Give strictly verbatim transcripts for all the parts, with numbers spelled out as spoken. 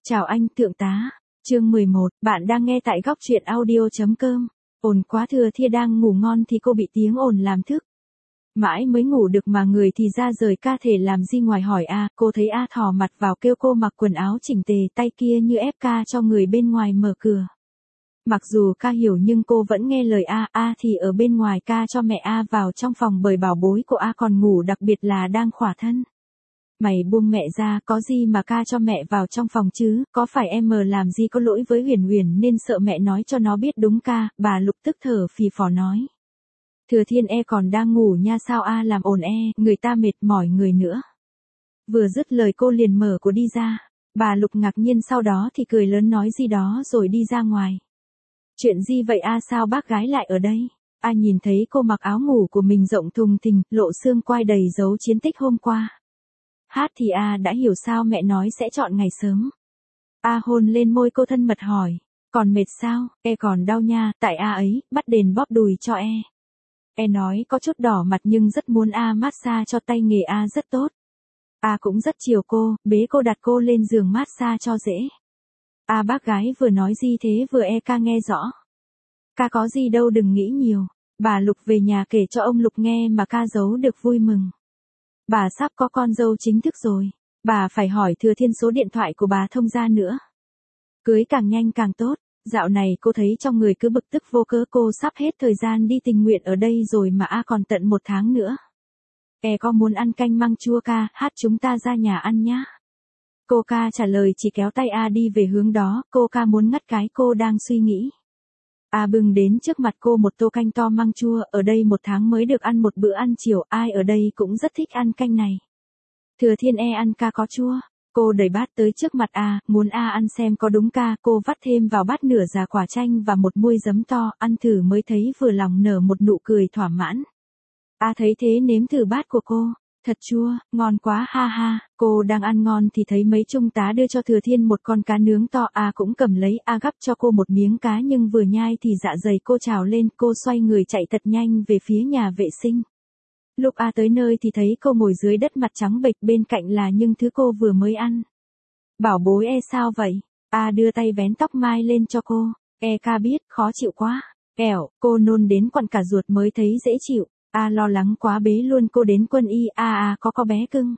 Chào anh, thượng tá. Chương mười một, bạn đang nghe tại góc truyện audio.com. Ồn quá, Thừa Thiên đang ngủ ngon thì cô bị tiếng ồn làm thức. Mãi mới ngủ được mà người thì ra rời ca thể làm gì ngoài hỏi A, cô thấy A thò mặt vào kêu cô mặc quần áo chỉnh tề, tay kia như ép ca cho người bên ngoài mở cửa. Mặc dù ca hiểu nhưng cô vẫn nghe lời A, A thì ở bên ngoài ca cho mẹ A vào trong phòng bởi bảo bối của A còn ngủ, đặc biệt là đang khỏa thân. Mày buông mẹ ra, có gì mà ca cho mẹ vào trong phòng chứ, có phải em mờ làm gì có lỗi với Huyền Huyền nên sợ mẹ nói cho nó biết đúng ca, bà Lục tức thở phì phò nói. Thừa Thiên e còn đang ngủ nha, sao A làm ồn e, người ta mệt mỏi người nữa. Vừa dứt lời cô liền mở cửa đi ra, bà Lục ngạc nhiên sau đó thì cười lớn nói gì đó rồi đi ra ngoài. Chuyện gì vậy A, sao bác gái lại ở đây? A nhìn thấy cô mặc áo ngủ của mình rộng thùng thình, lộ xương quai đầy dấu chiến tích hôm qua. Hát thì A đã hiểu sao mẹ nói sẽ chọn ngày sớm. A hôn lên môi cô thân mật hỏi, còn mệt sao, e còn đau nha, tại A ấy, bắt đền bóp đùi cho e. E nói có chút đỏ mặt nhưng rất muốn A massage cho, tay nghề A rất tốt. A cũng rất chiều cô, bế cô đặt cô lên giường massage cho dễ. A bác gái vừa nói gì thế, vừa e ca nghe rõ. Ca có gì đâu, đừng nghĩ nhiều. Bà Lục về nhà kể cho ông Lục nghe mà ca giấu được vui mừng. Bà sắp có con dâu chính thức rồi. Bà phải hỏi Thừa Thiên số điện thoại của bà thông ra nữa. Cưới càng nhanh càng tốt. Dạo này cô thấy trong người cứ bực tức vô cớ, cô sắp hết thời gian đi tình nguyện ở đây rồi mà A còn tận một tháng nữa. E có muốn ăn canh măng chua ca, hát chúng ta ra nhà ăn nhá. Cô ca trả lời chỉ kéo tay A đi về hướng đó, cô ca muốn ngắt cái cô đang suy nghĩ. A bưng đến trước mặt cô một tô canh to măng chua, ở đây một tháng mới được ăn một bữa ăn chiều, ai ở đây cũng rất thích ăn canh này. Thừa Thiên e ăn ca có chua, cô đẩy bát tới trước mặt A, muốn A ăn xem có đúng ca, cô vắt thêm vào bát nửa già quả chanh và một muôi giấm to, ăn thử mới thấy vừa lòng nở một nụ cười thỏa mãn. A thấy thế nếm thử bát của cô. Thật chua, ngon quá ha ha, cô đang ăn ngon thì thấy mấy trung tá đưa cho Thừa Thiên một con cá nướng to, A cũng cầm lấy, A gắp cho cô một miếng cá nhưng vừa nhai thì dạ dày cô trào lên, cô xoay người chạy thật nhanh về phía nhà vệ sinh. Lúc A tới nơi thì thấy cô ngồi dưới đất mặt trắng bệch, bên cạnh là những thứ cô vừa mới ăn. Bảo bối e sao vậy? A đưa tay vén tóc mai lên cho cô, e ca biết, khó chịu quá. Ẻo, cô nôn đến quặn cả ruột mới thấy dễ chịu. A lo lắng quá bế luôn cô đến quân y. A A có có bé cưng.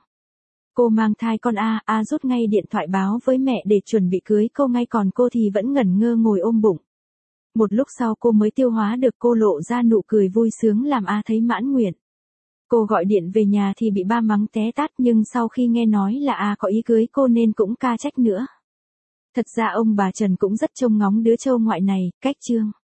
Cô mang thai con A, A rút ngay điện thoại báo với mẹ để chuẩn bị cưới cô ngay, còn cô thì vẫn ngẩn ngơ ngồi ôm bụng. Một lúc sau cô mới tiêu hóa được, cô lộ ra nụ cười vui sướng làm A thấy mãn nguyện. Cô gọi điện về nhà thì bị ba mắng té tát, nhưng sau khi nghe nói là A có ý cưới cô nên cũng ca trách nữa. Thật ra ông bà Trần cũng rất trông ngóng đứa trâu ngoại này, cách chương.